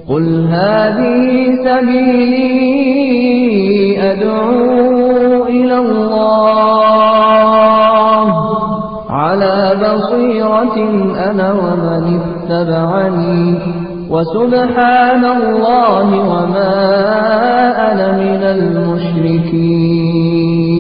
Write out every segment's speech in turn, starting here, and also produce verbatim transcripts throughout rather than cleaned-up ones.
قل هذه سبيلي أدعو إلى الله على بصيرة أنا ومن اتبعني وسبحان الله وما أنا من المشركين.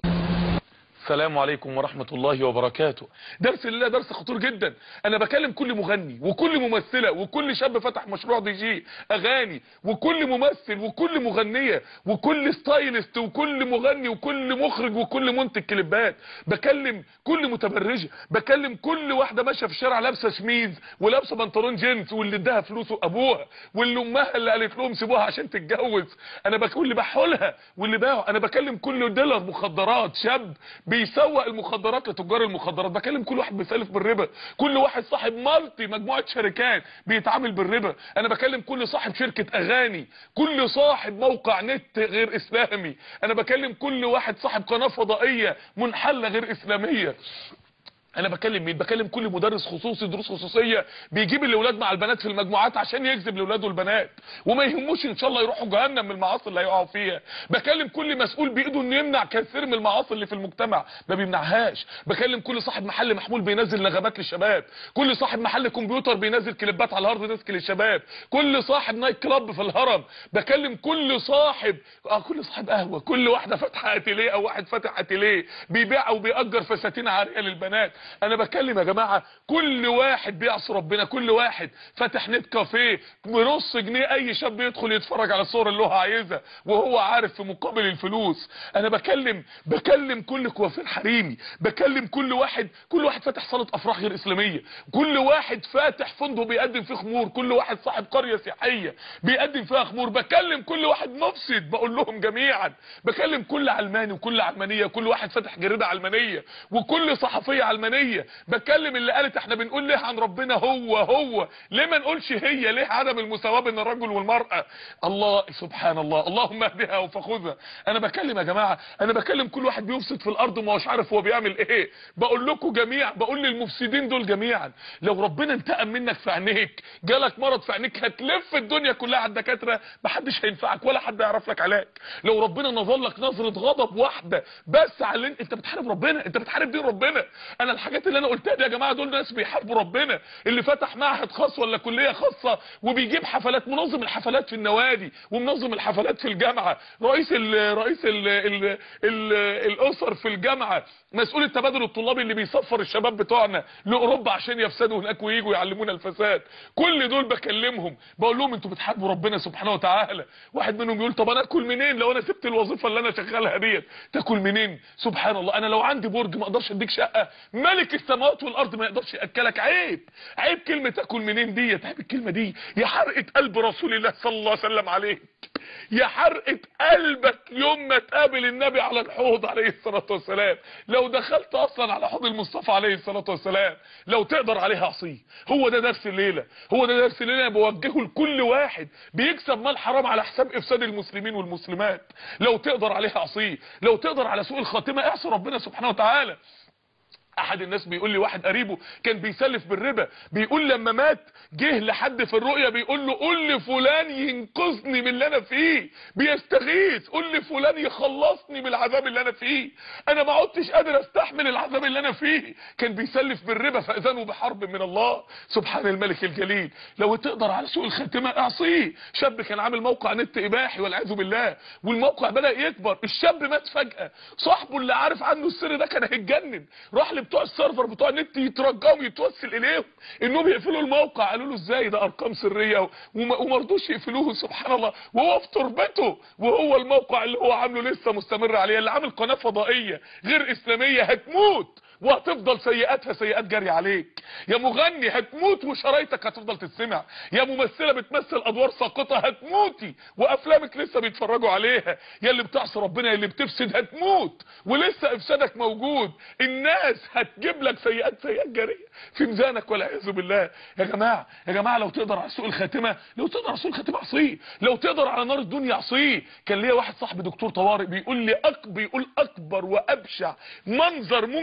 السلام عليكم ورحمة الله وبركاته. درس الله درس خطير جدا. انا بكلم كل مغني وكل ممثلة وكل شاب فتح مشروع دي جي اغاني وكل ممثل وكل مغنية وكل ستايلست وكل مغني وكل مخرج وكل منتج كليبات. بكلم كل متبرجة، بكلم كل واحدة ماشية في الشارع لابسة شميز ولابسة بنطلون جينز واللي اداها فلوسه ابوها واللي امها اللي قالت لهم سيبوها عشان تتجوز. انا بكلم اللي بحولها واللي باعوا. انا بكلم كل ديلر مخدرات، شاب بيسوق المخدرات لتجار المخدرات. بكلم كل واحد بيسلف بالربا، كل واحد صاحب مالتي مجموعه شركات بيتعامل بالربا. انا بكلم كل صاحب شركه اغاني، كل صاحب موقع نت غير اسلامي. انا بكلم كل واحد صاحب قناه فضائيه منحله غير اسلاميه. انا بكلم مين؟ بكلم كل مدرس خصوصي دروس خصوصيه بيجيب الاولاد مع البنات في المجموعات عشان يجذب لاولاده البنات وما يهموش ان شاء الله يروحوا جهنم من المعاصي اللي هيقعوا فيها. بكلم كل مسؤول بايده انه يمنع كثير من المعاصي اللي في المجتمع ما بيمنعهاش. بكلم كل صاحب محل محمول بينزل نغمات للشباب، كل صاحب محل كمبيوتر بينزل كليبات على الهارد ديسك للشباب، كل صاحب نايت كلاب في الهرم. بكلم كل صاحب اه كل صاحب قهوه، كل واحده فاتحه اتيليه او واحد فاتح اتيليه بيبيع او بيأجر فساتين عاريه للبنات. انا بكلم يا جماعه كل واحد بيعصي ربنا، كل واحد فاتح نت كافيه بنص جنيه اي شاب يدخل يتفرج على الصور اللي هو عايزها وهو عارف في مقابل الفلوس. انا بكلم بكلم كل كوافير حريمي، بكلم كل واحد كل واحد فاتح صاله افراح غير اسلاميه، كل واحد فاتح فندق بيقدم فيه خمور، كل واحد صاحب قريه سياحيه بيقدم فيها خمور. بكلم كل واحد مفسد بقول لهم جميعا. بكلم كل علماني وكل علمانيه، كل واحد فاتح جريده علمانيه وكل صحفيه علمانيه. بكلم اللي قالت احنا بنقول ليه عن ربنا هو هو، ليه ما نقولش هي، ليه عدم المساواه بين الرجل والمراه. الله سبحان الله، اللهم اهدها وفخذها. انا بكلم يا جماعه، انا بكلم كل واحد بيفسد في الارض وما هوش عارف هو بيعمل ايه. بقول لكم جميعا، بقول للمفسدين دول جميعا لو ربنا انتقم منك في عينيك، جالك مرض في عينيك، هتلف الدنيا كلها على الدكاتره محدش هينفعك ولا حد يعرف لك علاج. لو ربنا نظر لك نظره غضب واحده بس على انت بتحارب ربنا، انت بتحارب دين ربنا. انا الحاجات اللي انا قلتها دي يا جماعه دول ناس بيحاربوا ربنا. اللي فتح معهد خاص ولا كليه خاصه وبيجيب حفلات، منظم الحفلات في النوادي ومنظم الحفلات في الجامعه، رئيس ال رئيس ال ال ال الاسر في الجامعه، مسؤول التبادل الطلابي اللي بيسفر الشباب بتوعنا لاوروبا عشان يفسدوا هناك وييجوا يعلمونا الفساد. كل دول بكلمهم بقول لهم انتوا بتحاربوا ربنا سبحانه وتعالى. واحد منهم يقول طب انا اكل منين لو انا سبت الوظيفه اللي انا شغالها ديت؟ تاكل منين؟ سبحان الله. انا لو عندي برج ما اقدرش اديك شقه؟ ملك السماوات والارض ما يقدرش ياكلك؟ عيب عيب كلمه تاكل منين ديت، عيب الكلمه دي. يا حرقه قلب رسول الله صلى الله عليه وسلم عليك، يا حرقه قلبك يوم ما تقابل النبي على الحوض عليه الصلاه والسلام. لو دخلت اصلا على حوض المصطفى عليه الصلاه والسلام لو تقدر عليه عصيه. هو ده درس الليله، هو ده درس الليله بوجهه لكل واحد بيكسب مال حرام على حساب افساد المسلمين والمسلمات. لو تقدر عليه عصيه، لو تقدر على سوء الخاتمه اعصي ربنا سبحانه وتعالى. احد الناس بيقول لي واحد قريبه كان بيسلف بالربا، بيقول لما مات جه لحد في الرؤيا بيقول له قول لفلان ينقذني من اللي انا فيه، بيستغيث قول لفلان يخلصني من العذاب اللي انا فيه، انا ما عدتش قادر استحمل العذاب اللي انا فيه. كان بيسلف بالربا فاذنوا بحرب من الله سبحان الملك الجليل. لو تقدر على سوء الخاتمه اعصيه. شاب كان عامل موقع نت اباحي والعياذ بالله والموقع بدا يكبر، الشاب مات فجاه، صاحبه اللي عارف عنه السر ده كان هيتجنن، راح بتوع السيرفر بتوع النت يترجموا يتوسل اليهم انهم يقفلوا الموقع. قالوا له ازاي ده ارقام سريه وما رضوش يقفلوه سبحان الله وهو في تربته، وهو الموقع اللي هو عامله لسه مستمر عليه. اللي عامل قناه فضائيه غير اسلاميه هتموت وهتفضل سيئاتها سيئات جاريه عليك. يا مغني هتموت وشرايطك هتفضل تتسمع. يا ممثله بتمثل ادوار ساقطه هتموتي وافلامك لسه بيتفرجوا عليها. يا اللي بتعصي ربنا، يا اللي بتفسد هتموت ولسه افسادك موجود. الناس هتجيب لك سيئات سيئات جاريه في ميزانك والعياذ بالله. يا جماعه يا جماعه لو تقدر على سوء الخاتمه، لو تقدر على سوء الخاتمه اعصيه، لو تقدر على نار الدنيا اعصيه. كان ليا واحد صاحبي دكتور طوارئ بيقول لي أك... بيقول اكبر وابشع منظر ممكن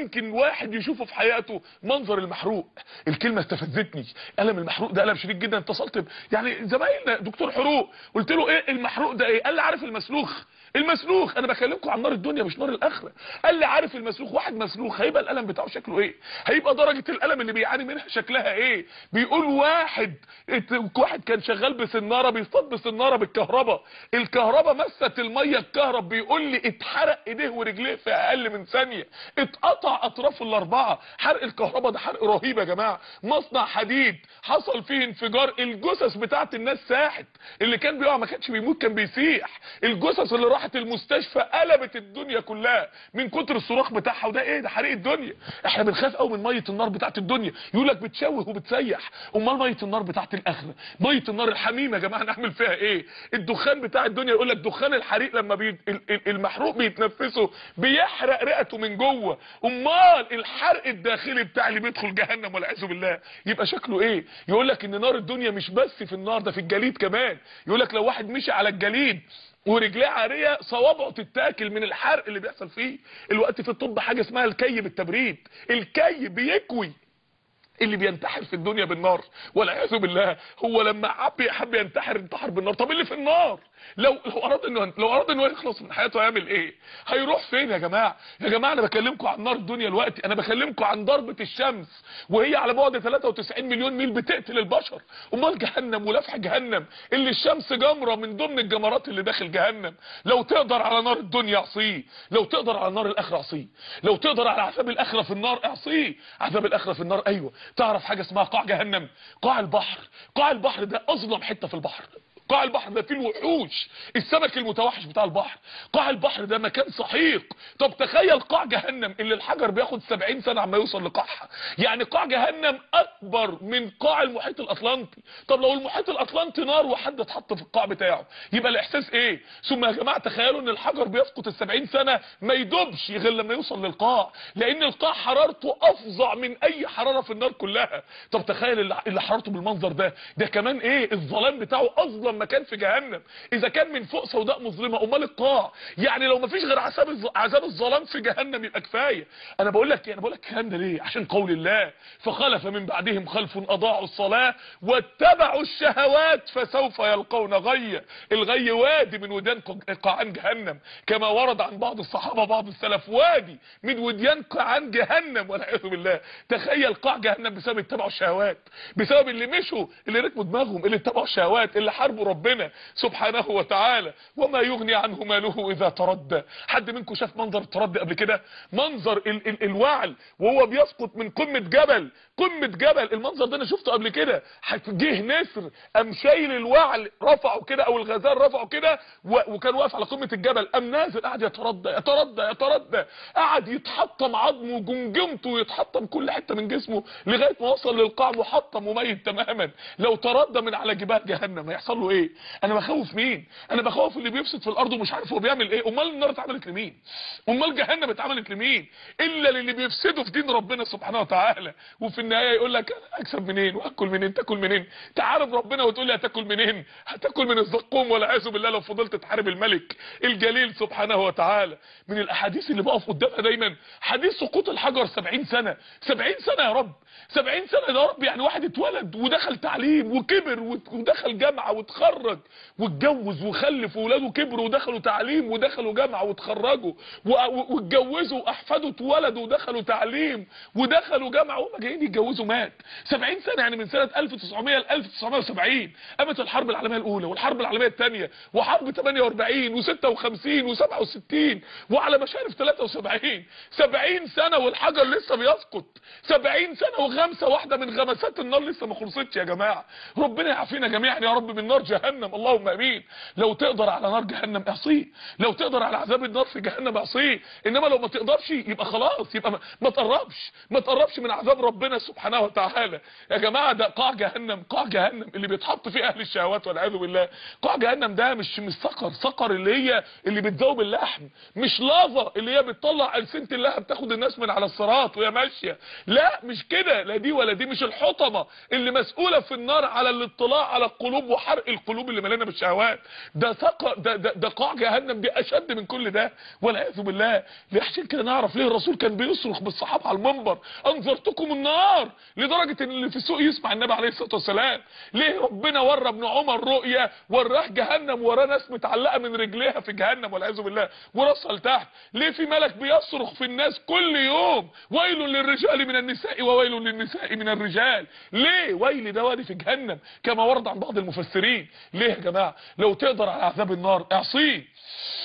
واحد يشوفه في حياته منظر المحروق. الكلمه استفزتني، الم المحروق ده الم شديد جدا. اتصلت ب- يعني زمايلنا دكتور حروق، قلت له ايه المحروق ده ايه؟ قال لي عارف المسلوخ. المسلوخ، انا بكلمكم عن نار الدنيا مش نار الاخره. قال لي عارف المسلوخ، واحد مسلوخ هيبقى الالم بتاعه شكله ايه؟ هيبقى درجه الالم اللي بيعاني منها شكلها ايه؟ بيقول واحد واحد كان شغال بسناره بيصطاد بسناره بالكهرباء، الكهرباء مست الميه الكهرب، بيقول لي اتحرق ايديه ورجليه في اقل من ثانيه، اتقطع اطرافه الاربعه. حرق الكهرباء ده حرق رهيب يا جماعه. مصنع حديد حصل فيه انفجار، الجثث بتاعت الناس ساحت، اللي كان بيقع ما كانش بيموت كان بيسيح، الجثث اللي راحت المستشفى قلبت الدنيا كلها من كتر الصراخ بتاعها. وده ايه؟ ده حريق الدنيا. احنا بنخاف قوي من ميه النار بتاعت الدنيا، يقول لك بتشوه وبتسيح. امال ميه النار بتاعت الاخره، ميه النار الحميمه يا جماعه نعمل فيها ايه؟ الدخان بتاع الدنيا، يقول لك دخان الحريق لما بي... المحروق بيتنفسه بيحرق رئته من جوه. امال الحرق الداخلي بتاع اللي بيدخل جهنم والعياذ بالله يبقى شكله ايه؟ يقول لك ان نار الدنيا مش بس في النار، ده في الجليد كمان. يقول لك لو واحد مشي على الجليد ورجليه عاريه صوابعه تتاكل من الحرق اللي بيحصل فيه. الوقت في الطب حاجه اسمها الكي بالتبريد، الكي بيكوي اللي بينتحر في الدنيا بالنار والعياذ بالله. هو لما حب حب ينتحر انتحر بالنار. طب اللي في النار لو لو اراد انه لو اراد انه يخلص من حياته هيعمل ايه؟ هيروح فين يا جماعه؟ يا جماعه انا بكلمكم عن نار الدنيا دلوقتي، انا بكلمكم عن ضربه الشمس وهي على بعد ثلاثة وتسعين مليون ميل بتقتل البشر. امال جهنم ولفح جهنم اللي الشمس جمره من ضمن الجمرات اللي داخل جهنم. لو تقدر على نار الدنيا اعصيه، لو تقدر على نار الاخره اعصيه، لو تقدر على عذاب الاخره في النار اعصيه. عذاب الاخره في النار، ايوه. تعرف حاجه اسمها قاع جهنم؟ قاع البحر. قاع البحر ده اظلم حته في البحر. قاع البحر ده فيه الوحوش، السمك المتوحش بتاع البحر. قاع البحر ده مكان سحيق. طب تخيل قاع جهنم اللي الحجر بياخد سبعين سنه عما يوصل لقاعها. يعني قاع جهنم اكبر من قاع المحيط الاطلنطي. طب لو المحيط الاطلنطي نار وحد اتحط في القاع بتاعه يبقى الاحساس ايه؟ ثم يا جماعه تخيلوا ان الحجر بيسقط السبعين سنه ما يدوبش غير لما يوصل للقاع، لان القاع حرارته افظع من اي حراره في النار كلها. طب تخيل اللي حرارته بالمنظر ده، ده كمان ايه؟ الظلام بتاعه اظلم مكان في جهنم. اذا كان من فوق سوداء مظلمه، امال القاع؟ يعني لو ما فيش غير عذاب عذاب الظلام في جهنم يبقى كفايه. انا بقول لك انا بقول لك الكلام ده ليه؟ عشان قول الله فخلف من بعدهم خلف اضاعوا الصلاه واتبعوا الشهوات فسوف يلقون غيا. الغي وادي من وديان قاعان جهنم، كما ورد عن بعض الصحابه بعض السلف، وادي من وديان قاعان جهنم والعياذ بالله. تخيل قاع جهنم بسبب اتبعوا الشهوات، بسبب اللي مشوا، اللي ركبوا دماغهم، اللي اتبعوا الشهوات، اللي حاربوا ربنا سبحانه وتعالى. وما يغني عنه ماله اذا تردى. حد منكم شاف منظر التردي قبل كده؟ منظر ال ال الوعل وهو بيسقط من قمه جبل، قمه جبل. المنظر ده انا شفته قبل كده. جه نسر قام شايل الوعل رفعه كده، او الغزال رفعه كده، وكان واقف على قمه الجبل، قام نازل قاعد يتردى يتردى يتردى، قعد يتحطم عظمه وجمجمته ويتحطم كل حته من جسمه لغايه ما وصل للقاع محطم وميت تماما. لو تردى من على جبال جهنم هيحصل له ايه؟ انا بخوف مين؟ انا بخوف اللي بيفسد في الارض ومش عارف هو بيعمل ايه. امال النار اتعملت لمين؟ امال جهنم اتعملت لمين؟ الا للي بيفسدوا في دين ربنا سبحانه وتعالى. وفي النهايه يقول لك انا اكسب منين واكل منين؟ تاكل منين؟ تعارب ربنا وتقول لي هتاكل منين؟ هتاكل من الزقوم والعياذ بالله لو فضلت تحارب الملك الجليل سبحانه وتعالى. من الاحاديث اللي بقف قدامها دايما حديث سقوط الحجر. سبعين سنه، سبعين سنه يا رب، سبعين سنه يا رب. يعني واحد اتولد ودخل تعليم وكبر ودخل جامعه واتخرج واتجوز وخلف واولاده كبروا ودخلوا تعليم ودخلوا جامعه واتخرجوا واتجوزوا واحفاده اتولدوا ودخلوا تعليم ودخلوا جامعه وهم جايين يتجوزوا مات. سبعين سنه، يعني من سنه ألف وتسعمية ل ألف وتسعمية وسبعين قامت الحرب العالميه الاولى والحرب العالميه الثانيه وحرب ثمانية وأربعين وستة وخمسين وسبعة وستين وعلى مشارف ثلاثة وسبعين. سبعين سنه والحجر لسه بيسقط. سبعين سنه وغمسه واحده من غمسات النار لسه ما خلصتش يا جماعه. ربنا يعافينا جميعا يا رب من نار جهنم، اللهم امين. لو تقدر على نار جهنم اعصيه، لو تقدر على عذاب النار في جهنم اعصيه. انما لو ما تقدرش يبقى خلاص، يبقى ما, ما تقربش ما تقربش من عذاب ربنا سبحانه وتعالى يا جماعه. ده قاع جهنم، قاع جهنم اللي بيتحط فيه اهل الشهوات والعياذ بالله. قاع جهنم ده مش مش صقر، صقر اللي هي اللي بتذوب اللحم، مش لافا اللي هي بتطلع ألسنة اللهب تاخد الناس من على الصراط وهي ماشيه. لا مش كده، لا دي ولا دي. مش الحطمه اللي مسؤوله في النار على الاطلاع على القلوب وحرق القلوب اللي مليانه بالشهوات. ده ثق ده, ده ده قاع جهنم دي اشد من كل ده والعياذ بالله. عشان كده نعرف ليه الرسول كان بيصرخ بالصحابه على المنبر انذرتكم النار، لدرجه ان اللي في السوق يسمع النبي عليه الصلاه والسلام. ليه ربنا ورى ابن عمر رؤيا وراه جهنم، وراه ناس متعلقه من رجليها في جهنم والعياذ بالله وراسها لتحت. ليه في ملك بيصرخ في الناس كل يوم ويل للرجال من النساء وويل للنساء من الرجال؟ ليه ويل ده وادي في جهنم كما ورد عن بعض المفسرين. ليه يا جماعه؟ لو تقدر على عذاب النار اعصيه،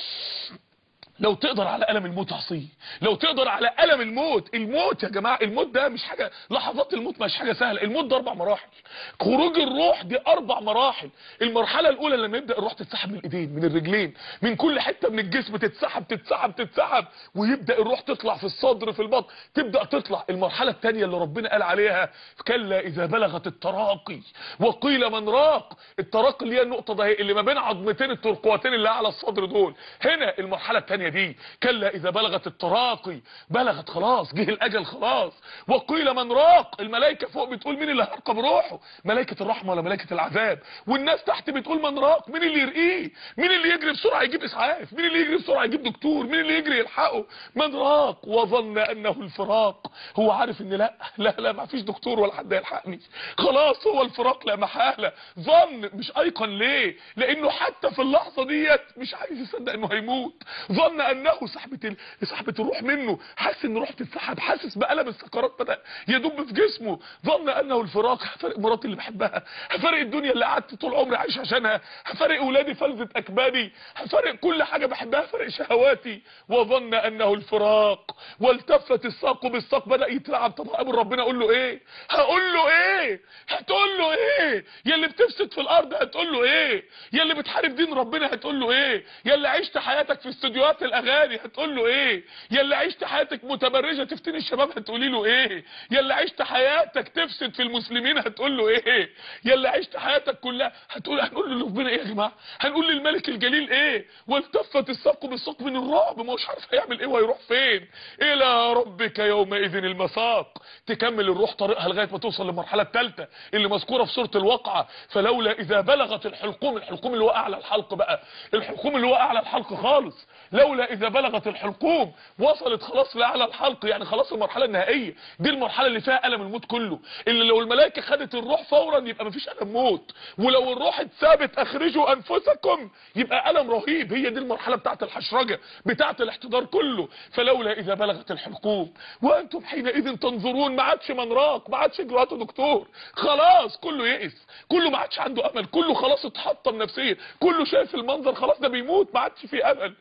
لو تقدر على ألم الموت عصيه، لو تقدر على ألم الموت. الموت يا جماعة، الموت ده مش حاجة، لحظات الموت مش حاجة سهلة. الموت ده أربع مراحل، خروج الروح دي أربع مراحل. المرحلة الأولى لما يبدأ الروح تتسحب من الإيدين من الرجلين من كل حتة من الجسم، تتسحب تتسحب تتسحب ويبدأ الروح تطلع في الصدر في البطن، تبدأ تطلع. المرحلة الثانية اللي ربنا قال عليها كلا إذا بلغت التراقي وقيل من راق. التراقي اللي هي النقطة ده اللي ما بين عظمتين الترقوتين اللي على الصدر دول. هنا المرحلة الثانية دي كلا اذا بلغت التراقي، بلغت خلاص، جه الاجل خلاص. وقيل من راق، الملائكه فوق بتقول مين اللي هيرقى بروحه، ملائكه الرحمه ولا ملائكه العذاب؟ والناس تحت بتقول من راق، مين اللي يرقيه، مين اللي يجري بسرعه يجيب اسعاف، مين اللي يجري بسرعه يجيب دكتور، مين اللي يجري يلحقه؟ من راق وظن انه الفراق. هو عارف ان لا لا لا ما فيش دكتور ولا حد يلحقني، خلاص هو الفراق لا محاله. ظن مش ايقن. ليه؟ لانه حتى في اللحظه ديت مش عايز يصدق انه هيموت. ظن انه سحبه سحبه الروح منه، حاسس ان روحه بتتسحب، حاسس بألم السكرات بدا يدب في جسمه. ظن انه الفراق، هفارق مراتي اللي بحبها، هفارق الدنيا اللي قعدت طول عمري عايش عشانها، هفارق اولادي فلذة اكبادي، هفارق كل حاجه بحبها، هفارق شهواتي. وظن انه الفراق والتفت الساق بالساق. بدا يتلعب. طب قابل ربنا اقول له ايه؟ هقول له ايه؟ هتقول له ايه؟ يا اللي بتفسد في الارض هتقول له ايه؟ يا اللي بتحارب دين ربنا هتقول له ايه؟ يا اللي عشت حياتك في استوديوهات الاغاني هتقول له ايه؟ يا اللي عشت حياتك متبرجه تفتني الشباب هتقولي له ايه؟ يا اللي عشت حياتك تفسد في المسلمين هتقول له ايه؟ يا اللي عشت حياتك كلها هتقول هنقول له ربنا ايه يا جماعه؟ هنقول للملك الجليل ايه؟ والتفت الساق بالساق من الرعب، ما هوش عارف هيعمل ايه وهيروح فين. الى ربك يومئذ المساق. تكمل الروح طريقها لغايه ما توصل للمرحله الثالثه اللي مذكوره في سوره الواقعه. فلولا اذا بلغت الحلقوم، الحلقوم اللي هو اعلى الحلق بقى، الحلقوم اللي هو اعلى الحلق خالص. لولا اذا بلغت الحلقوم، وصلت خلاص لاعلى الحلق، يعني خلاص المرحله النهائيه دي، المرحله اللي فيها الم الموت كله، اللي لو الملائكه خدت الروح فورا يبقى مفيش الم موت، ولو الروح اتثابت اخرجوا انفسكم يبقى الم رهيب. هي دي المرحله بتاعه الحشرجه بتاعه الاحتضار كله. فلولا اذا بلغت الحلقوم وانتم حينئذ تنظرون. ما عادش من راق، ما عادش دلوقتي دكتور، خلاص كله يئس، كله ما عادش عنده امل، كله خلاص اتحطم نفسيا، كله شايف المنظر خلاص ده بيموت، ما عادش فيه امل.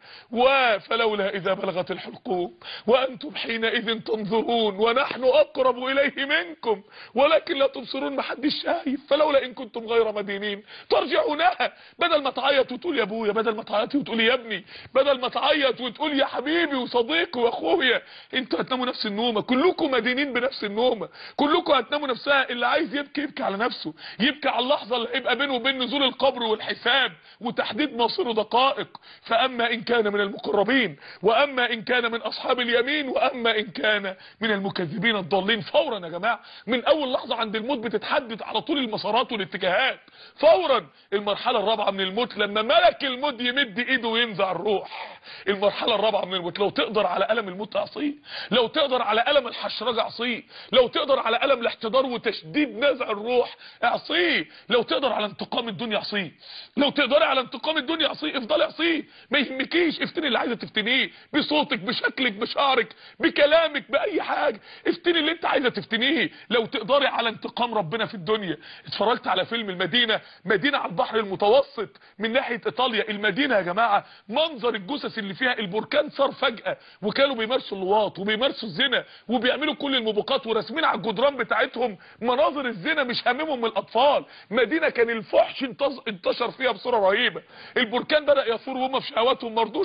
وفلولا اذا بلغت الحلقوم وانتم حينئذ تنظرون ونحن اقرب اليه منكم ولكن لا تبصرون. ما حدش شايف. فلولا ان كنتم غير مدينين ترجعونها. بدل ما تعيط وتقول يا ابويا، بدل ما تعيطي وتقولي يا ابني، بدل ما تعيط وتقول يا حبيبي وصديقي واخويا، انتوا هتناموا نفس النومه، كلكم مدينين بنفس النومه، كلكم هتناموا نفسها. اللي عايز يبكي يبكي على نفسه، يبكي على اللحظه اللي هيبقى بينه وبين نزول القبر والحساب وتحديد مصيره دقائق. فاما ان كان من المقربين واما ان كان من اصحاب اليمين واما ان كان من المكذبين الضالين. فورا يا جماعه من اول لحظه عند الموت بتتحدد على طول المسارات والاتجاهات فورا. المرحله الرابعه من الموت لما ملك الموت يمد ايده وينزع الروح. المرحله الرابعه من الموت لو تقدر على الم الموت اعصيه، لو تقدر على الم الحشرجه اعصيه، لو تقدر على الم الاحتضار وتشديد نزع الروح اعصيه، لو تقدر على انتقام الدنيا اعصيه، لو تقدر على انتقام الدنيا اعصيه. افضل اعصيه، ما يهمكيش، افتني اللي عايزه تفتنيه بصوتك بشكلك بشعرك بكلامك باي حاجه، افتني اللي انت عايزه تفتنيه. لو تقدري على انتقام ربنا في الدنيا. اتفرجت على فيلم المدينه، مدينه على البحر المتوسط من ناحيه ايطاليا. المدينه يا جماعه منظر الجثث اللي فيها، البركان صار فجاه وكانوا بيمارسوا اللواط وبيمارسوا الزنا وبيعملوا كل الموبقات وراسمين على الجدران بتاعتهم مناظر الزنا، مش هاممهم من الاطفال. مدينه كان الفحش انتشر فيها بصوره رهيبه. البركان بدا يثور وهم في شهواتهم ما رضوش ان هم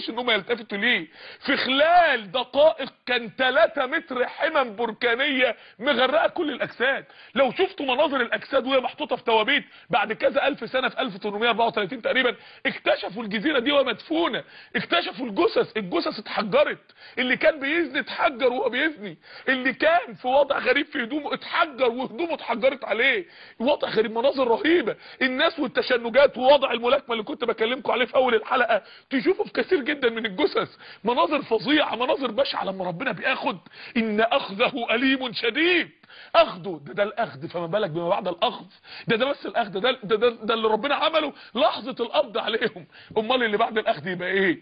يلتفتوا ليه. في خلال دقائق كان ثلاثة متر حمم بركانيه مغرقه كل الاجساد. لو شفتوا مناظر الاجساد وهي محطوطه في توابيت بعد كذا الف سنه في ألف وثمانمائة وأربعة وثلاثين تقريبا اكتشفوا الجزيره دي وهي مدفونه، اكتشفوا الجثث، الجثث اتحجرت، اللي كان بيزني اتحجر وهو بيزني، اللي كان في وضع غريب في هدومه اتحجر وهدومه اتحجرت عليه. وضع غريب، مناظر رهيبه. الناس والتشنجات ووضع الملاكمه اللي كنت بكلمكم عليه في اول الحلقه تشوفوا في كثير جدا من الجثث. مناظر فظيعه، مناظر بشعه. لما ربنا بياخد ان اخذه اليم شديد، اخذه ده ده الاخذ، فما بالك بما بعد الاخذ. ده ده بس الاخذ، ده ده ده, ده اللي ربنا عمله لحظه القبض عليهم. امال اللي بعد الاخذ يبقى ايه؟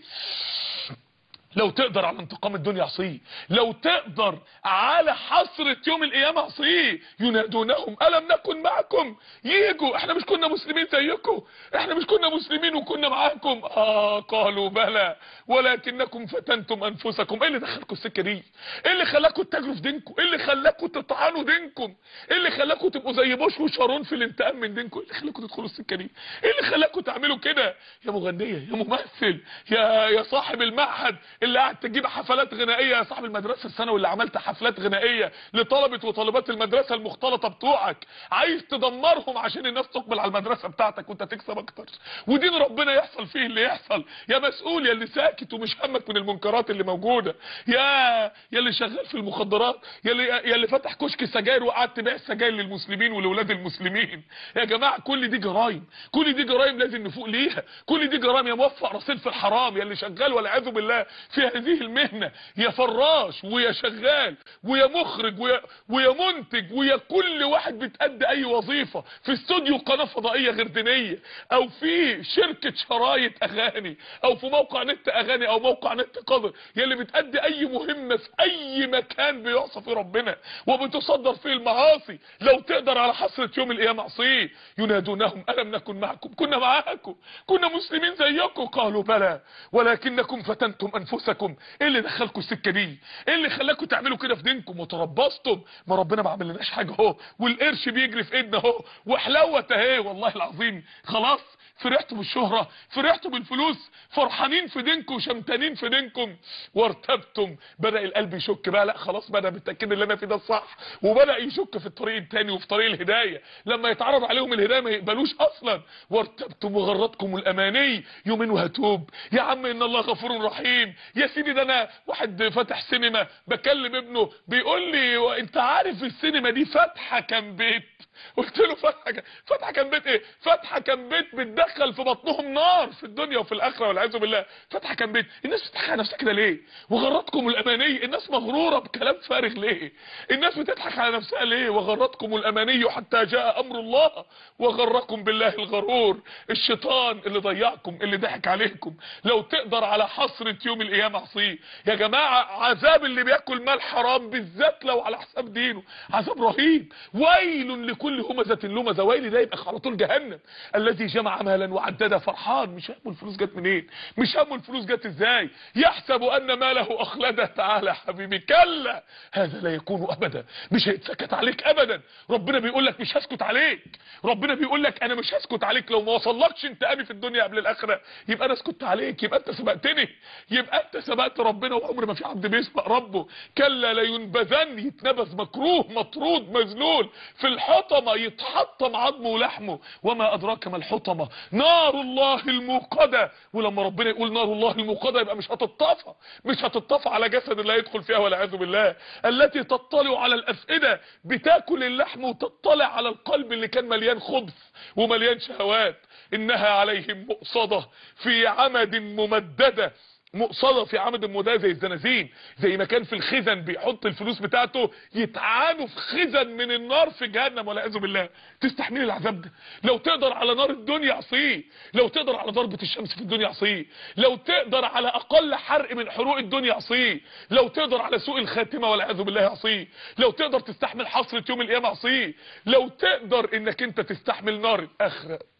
لو تقدر على انتقام الدنيا عصيه، لو تقدر على حسرة يوم القيامة عصيه. ينادونهم ألم نكن معكم، ييجوا احنا مش كنا مسلمين زيكم، احنا مش كنا مسلمين وكنا معاكم. اه قالوا بلى ولكنكم فتنتم انفسكم. ايه اللي دخلكم السكة دي؟ ايه اللي خلاكم تتاجروا في دينكم؟ ايه اللي خلاكم تطعنوا دينكم؟ ايه اللي خلاكم تبقوا زي بوش وشارون في الانتقام من دينكم؟ ايه اللي خلاكم تدخلوا السكة دي؟ ايه اللي خلاكم تعملوا كده؟ يا مغنية، يا ممثل، يا يا صاحب المعهد اللي قاعد تجيب حفلات غنائيه، يا صاحب المدرسه الثانوي اللي عملت حفلات غنائيه لطلبه وطالبات المدرسه المختلطه بتوعك، عايز تدمرهم عشان الناس تقبل على المدرسه بتاعتك وانت تكسب اكتر ودين ربنا يحصل فيه اللي يحصل. يا مسؤول، يا اللي ساكت ومش همك من المنكرات اللي موجوده، يا يا اللي شغال في المخدرات، يا اللي يا اللي فتح كشك سجاير وقعدت تبيع السجاير للمسلمين ولولاد المسلمين. يا جماعه كل دي جرايم، كل دي جرايم لازم نفوق ليها، كل دي جرايم. يا موفق رصيد في الحرام، يا اللي شغال والعياذ بالله في هذه المهنه، يا فراش ويا شغال ويا مخرج ويا ويا منتج ويا كل واحد بتأدي اي وظيفه في استوديو قناه فضائيه غير دينيه او في شركه شرايط اغاني او في موقع نت اغاني او موقع نت قذر، يا اللي بتأدي اي مهمه في اي مكان بيعصى فيه ربنا وبتصدر فيه المعاصي. لو تقدر على حسرة يوم القيامه عصيه. ينادونهم ألم نكن معكم، كنا معاكم، كنا مسلمين زيكم. قالوا بلى ولكنكم فتنتم انفسكم. ايه اللي دخلكم السكه دي؟ ايه اللي خلاكم تعملوا كده في دينكم وتربصتم؟ ما ربنا ما عملناش حاجه اهو، والقرش بيجري في ايدنا اهو، وحلاوه اهي. والله العظيم خلاص فرحتوا بالشهرة، فرحتوا بالفلوس، فرحانين في دينكم وشمتانين في دينكم، وارتبتم. بدأ القلب يشك بقى، لا خلاص بدأ بالتأكيد اللي انا فيه ده الصح، وبدأ يشك في الطريق التاني وفي طريق الهداية. لما يتعرض عليهم الهداية ما يقبلوش اصلا. وارتبتم وغرتكم الاماني. يومين وهتوب يا عم ان الله غفور رحيم. يا سيدي ده انا واحد فاتح سينما بكلم ابنه بيقول لي انت عارف السينما دي فاتحه كام بيت؟ قلت له فتحه فتحه كام بيت ايه؟ فتحه كام بيت بتدخل في بطنهم نار في الدنيا وفي الاخره والعياذ بالله. فتحه كام بيت؟ الناس بتضحك على نفسها كده ليه؟ وغرتكم الاماني. الناس مغروره بكلام فارغ ليه؟ الناس بتضحك على نفسها ليه؟ وغرتكم الاماني حتى جاء امر الله وغركم بالله الغرور. الشيطان اللي ضيعكم، اللي ضحك عليكم. لو تقدر على حسرة يوم القيامه عصيه. يا جماعه عذاب اللي بياكل مال حرام بالذات لو على حساب دينه عذاب رهيب. ويل لكل همزه لمزه. ويل ده يبقى على طول جهنم. الذي جمع مالا وعدده فرحان، مش همه الفلوس جت منين، مش همه الفلوس جت ازاي، يحسب ان ماله اخلده. تعالى حبيبي كلا هذا لا يكون ابدا، مش هيتسكت عليك ابدا. ربنا بيقول لك مش هسكت عليك، ربنا بيقول لك انا مش هسكت عليك. لو ما وصلكش انتقامي في الدنيا قبل الاخره يبقى انا سكت عليك، يبقى انت سبقتني، يبقى انت سبقت ربنا. وعمر ما في عبد بيسبق ربه. كلا لينبذن، يتنبذ مكروه مطرود مذلول في الحطمه، يتحطم عظمه ولحمه. وما ادراك ما الحطمه، نار الله الموقده. ولما ربنا يقول نار الله الموقده يبقى مش هتطفى، مش هتطفى على جسد لا يدخل فيها والعياذ بالله. التي تطلع على الافئده، بتاكل اللحم وتطلع على القلب اللي كان مليان خبث ومليان شهوات. انها عليهم مؤصده في عمد ممدده. مقصده في عمد مداه زي الزنازين، زي ما كان في الخزن بيحط الفلوس بتاعته يتعانوا في خزن من النار في جهنم والعياذ بالله. تستحمل العذاب ده؟ لو تقدر على نار الدنيا عصيه، لو تقدر على ضربة الشمس في الدنيا عصيه، لو تقدر على اقل حرق من حروق الدنيا عصيه، لو تقدر على سوء الخاتمه والعياذ بالله عصيه، لو تقدر تستحمل حسرة يوم القيامه عصيه، لو تقدر انك انت تستحمل نار الاخره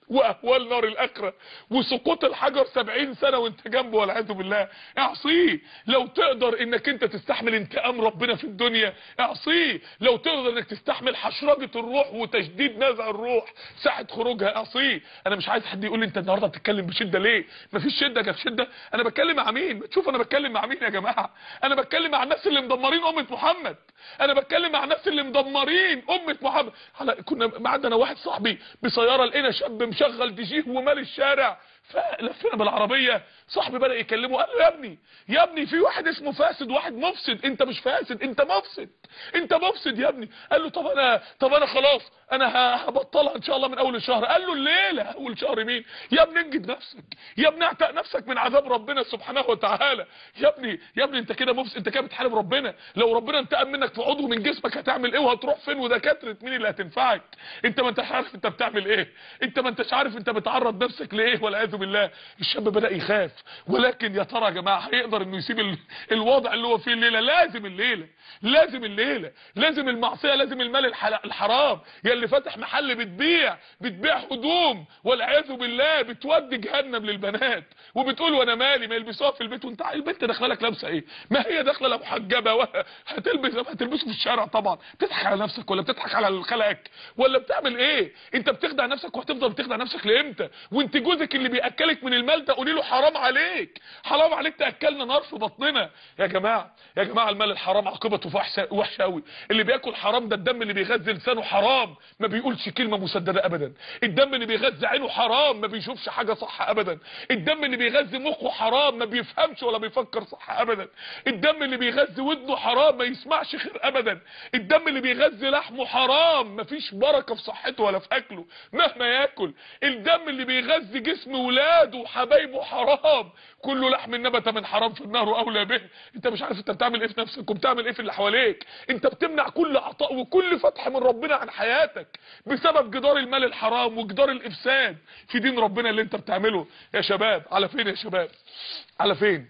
واهوال نار الاخره وسقوط الحجر سبعين سنه وانت جنبه والعياذ بالله. اعصيه. لو تقدر انك انت تستحمل انتقام ربنا في الدنيا اعصيه. لو تقدر انك تستحمل حشرجه الروح وتشديد نزع الروح ساعه خروجها اعصيه. انا مش عايز حد يقول لي انت النهارده بتتكلم بشده ليه؟ مفيش شده جاب شده. انا بتكلم مع مين؟ تشوف انا بتكلم مع مين يا جماعه؟ انا بتكلم مع الناس اللي مدمرين امه محمد. انا بتكلم مع الناس اللي مدمرين امه محمد. كنا معدنا واحد صاحبي بسياره لقينا شاب مشغل دي جي ومال الشارع فلفينا بالعربيه. صاحبي بدا يكلمه قال له يا ابني يا ابني في واحد اسمه فاسد واحد مفسد. انت مش فاسد انت مفسد انت مفسد يا ابني. قال له طب انا طب انا خلاص انا هبطلها ان شاء الله من اول الشهر. قال له الليله اول شهر مين يا ابني؟ انجد نفسك يا ابني. اعتق نفسك من عذاب ربنا سبحانه وتعالى يا ابني. يا ابني انت كده مفسد. انت كده بتحارب ربنا. لو ربنا انتقم منك في عضو من جسمك هتعمل ايه وهتروح فين ودكاتره مين اللي هتنفعك؟ انت ما انتش عارف انت بتعمل ايه. انت ما انتش عارف انت بتعرض نفسك لايه والعياذ بالله. الشاب بدا يخاف. ولكن يا ترى يا جماعه هيقدر انه يسيب ال... الوضع اللي هو فيه الليله؟ لازم الليله لازم الليله لازم المعصيه لازم المال الحل... الحرام. يا اللي فاتح محل بتبيع بتبيع هدوم والعياذ بالله بتودي جهنم للبنات وبتقول وانا مالي ما يلبسوها في البيت. وانت البنت داخله لك لابسه ايه؟ ما هي داخله لا محجبه ولا هتلبس هتلبسه في الشارع. طبعا بتضحك على نفسك ولا بتضحك على خلقك ولا بتعمل ايه؟ انت بتخدع نفسك وهتفضل بتخدع نفسك لامتى؟ وانت جوزك اللي بياكلك من المال ده قولي له حرام عليك حرام عليك تاكلنا نار في بطننا. يا جماعه يا جماعه المال الحرام عاقبته وحشه وحشه قوي. اللي بياكل حرام ده الدم اللي بيغذي لسانه حرام ما بيقولش كلمه مسدده ابدا. الدم اللي بيغذي عينه حرام ما بيشوفش حاجه صح ابدا. الدم اللي بيغذي مخه حرام ما بيفهمش ولا بيفكر صح ابدا. الدم اللي بيغذي ودنه حرام ما يسمعش خير ابدا. الدم اللي بيغذي لحمه حرام ما فيش بركه في صحته ولا في اكله مهما ياكل. الدم اللي بيغذي جسم ولاده وحبايبه حرام. كله لحم نبت من حرام في النار واولى به. انت مش عارف انت بتعمل ايه في نفسك وبتعمل ايه في اللي حواليك. انت بتمنع كل عطاء وكل فتح من ربنا عن حياتك بسبب جدار المال الحرام وجدار الافساد في دين ربنا اللي انت بتعمله. يا شباب على فين يا شباب؟ على فين؟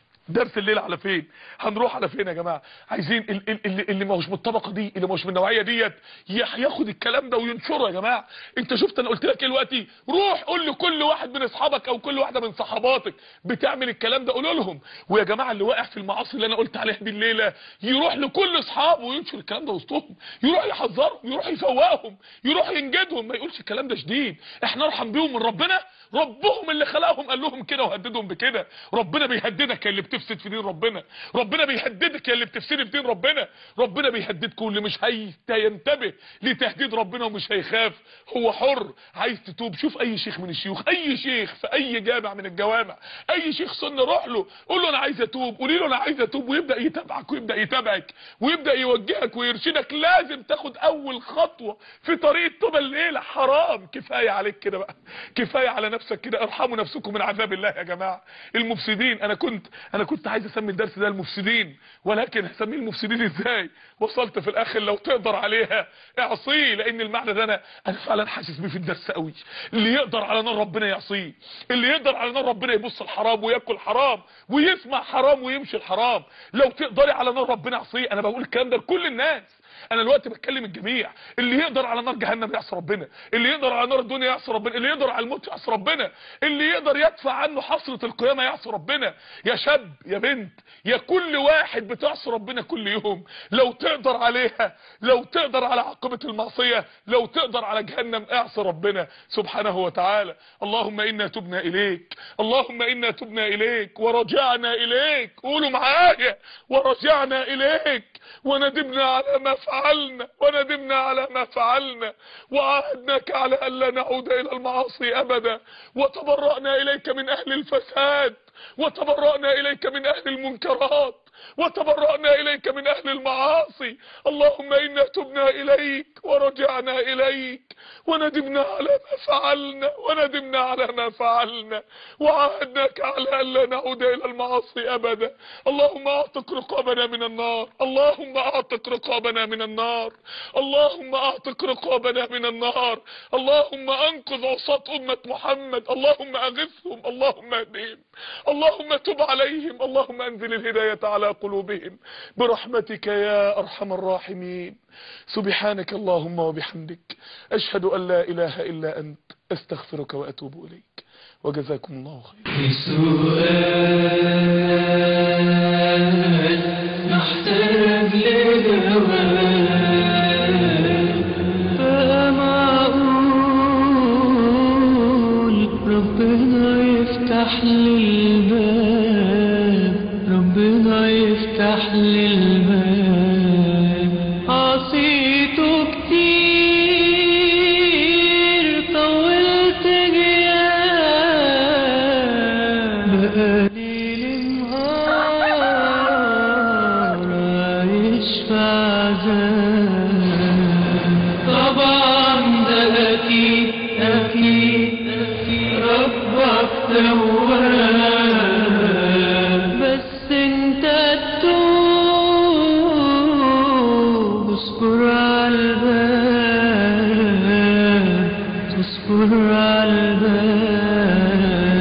درس الليله على فين؟ هنروح على فين يا جماعه؟ عايزين اللي, اللي ما هوش من الطبقه دي اللي ما هوش من النوعيه ديت ياخد الكلام ده وينشره يا جماعه. انت شفت انا قلت لك ايه دلوقتي؟ روح قول لكل واحد من اصحابك او كل واحده من صحباتك بتعمل الكلام ده قول لهم. ويا جماعه اللي واقع في المعاصي اللي انا قلت عليها دي الليله يروح لكل اصحابه وينشر الكلام ده وسطهم. يروح يحذرهم يروح يفوقهم يروح ينجدهم. ما يقولش الكلام ده شديد. احنا ارحم بيهم من ربنا. ربهم اللي خلقهم قال لهم كده وهددهم بكده. ربنا بيهددك يا اللي بتفسد في دين ربنا. ربنا بيهددك يا اللي بتفسد في دين ربنا. ربنا بيهددك واللي مش هينتبه لتهديد ربنا ومش هيخاف هو حر. عايز تتوب شوف اي شيخ من الشيوخ اي شيخ في اي جامع من الجوامع اي شيخ سنه روح له قول له انا عايز اتوب. قولي له انا عايز اتوب ويبدا يتابعك ويبدا يتابعك ويبدا يوجهك ويرشدك. لازم تاخد اول خطوه في طريق التوبه الليله. حرام كفايه عليك كده بقى. كفايه على نفسك كده. ارحموا نفسكم من عذاب الله يا جماعه. المفسدين انا كنت انا كنت عايز اسمي الدرس ده المفسدين ولكن هسميه المفسدين ازاي؟ وصلت في الاخر لو تقدر عليها اعصيه. لان المعنى ده انا انا فعلا حاسس بيه في الدرس قوي. اللي يقدر على نار ربنا يعصيه. اللي يقدر على نار ربنا يبص الحرام وياكل حرام ويسمع حرام ويمشي الحرام. لو تقدري على نار ربنا اعصيه. انا بقول الكلام ده لكل الناس. انا دلوقتي بتكلم الجميع. اللي يقدر على نار جهنم يعصي ربنا. اللي يقدر على نار الدنيا يعصي ربنا. اللي يقدر على الموت يعصي ربنا. اللي يقدر يدفع عنه حسرة القيامة يعصي ربنا. يا شاب يا بنت يا كل واحد بتعصي ربنا كل يوم لو تقدر عليها لو تقدر على عاقبة المعصية لو تقدر على جهنم اعصي ربنا سبحانه وتعالى. اللهم انا تبنا اليك. اللهم انا تبنا اليك ورجعنا اليك. قولوا معايا ورجعنا اليك وندمنا على ما فعلنا وندمنا على ما فعلنا وعاهدناك على ألا نعود إلى المعاصي أبدا وتبرأنا إليك من أهل الفساد وتبرأنا إليك من أهل المنكرات وتبرأنا إليك من أهل المعاصي. اللهم إنا تبنا إليك ورجعنا إليك وندمنا على ما فعلنا وندمنا على ما فعلنا وعاهدناك على ألا نعود إلى المعاصي أبدا. اللهم أعتق رقابنا من النار. اللهم أعتق رقابنا من النار. اللهم أعتق رقابنا من النار. اللهم أنقذ عصاة أمة محمد. اللهم أغثهم. اللهم اهدهم. اللهم تب عليهم. اللهم أنزل الهداية على قلوبهم برحمتك يا أرحم الراحمين. سبحانك اللهم وبحمدك أشهد أن لا إله إلا أنت استغفرك واتوب اليك، وجزاكم الله خير. في سؤال محتاج لجواب، فمعقول ربنا يفتح لي الباب، ربنا يفتح لي الباب. عصيته كتير طولت غياب، بقالي النهار عايش في عذاب. طبعا ده أكيد أكيد أكيد ربك تواب.